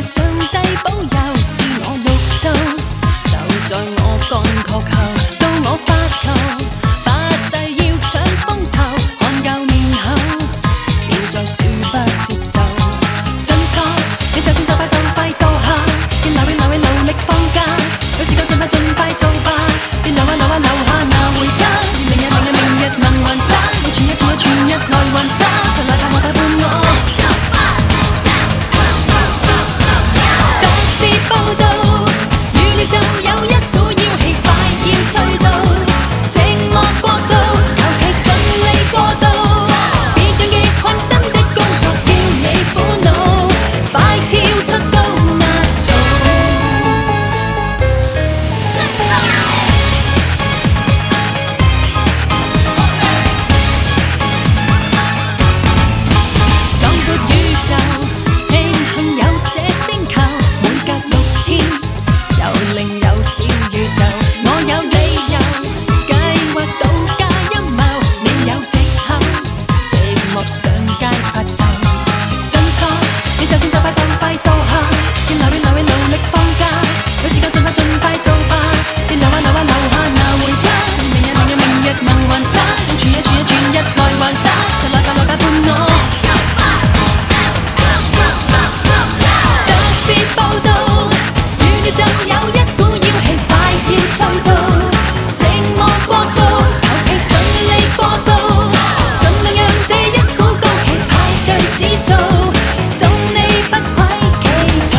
上帝保佑，赐我綠洲，就在我幹確後，到我發球，發誓要搶風頭，看夠面口，便再恕不接受。真錯，你就算就快到下，見哪位努力放假，有時間盡快做吧，別留下拿回家，明日能還生，全日來還生，齊來探我陪伴我。報道，預料就有一股妖氣快要吹到，寂寞國度，求其順利過渡，別讓極困身的工作叫你苦惱，快跳出高壓槽。壯闊宇宙，慶幸有這星球。另有小宇宙，我有理由計劃到家陰謀，你有藉口，寂寞上街發愁。真錯，你就算就快到下，見哪位努力放假，有時間盡快做吧，別留下拿回家，明日能還生，全日來還生，齊來陪伴我。特別報導，預料就有一股妖氣快要吹到，寂寞國度，求其順利過渡，盡量讓這一股高企派對指數，送你不愧祈求。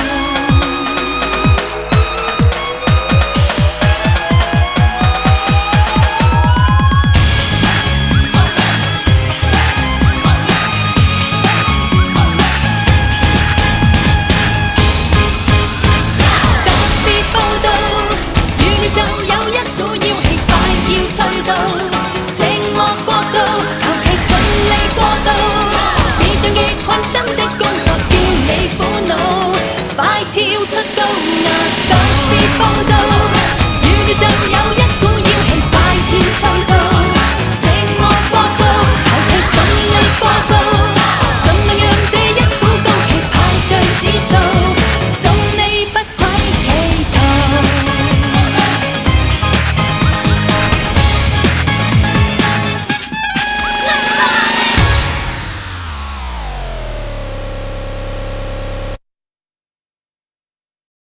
就有一股妖氣快要吹到，寂寞國度，求其順利過渡，別讓極困身的工作叫你苦惱，快跳出高壓，特別報導。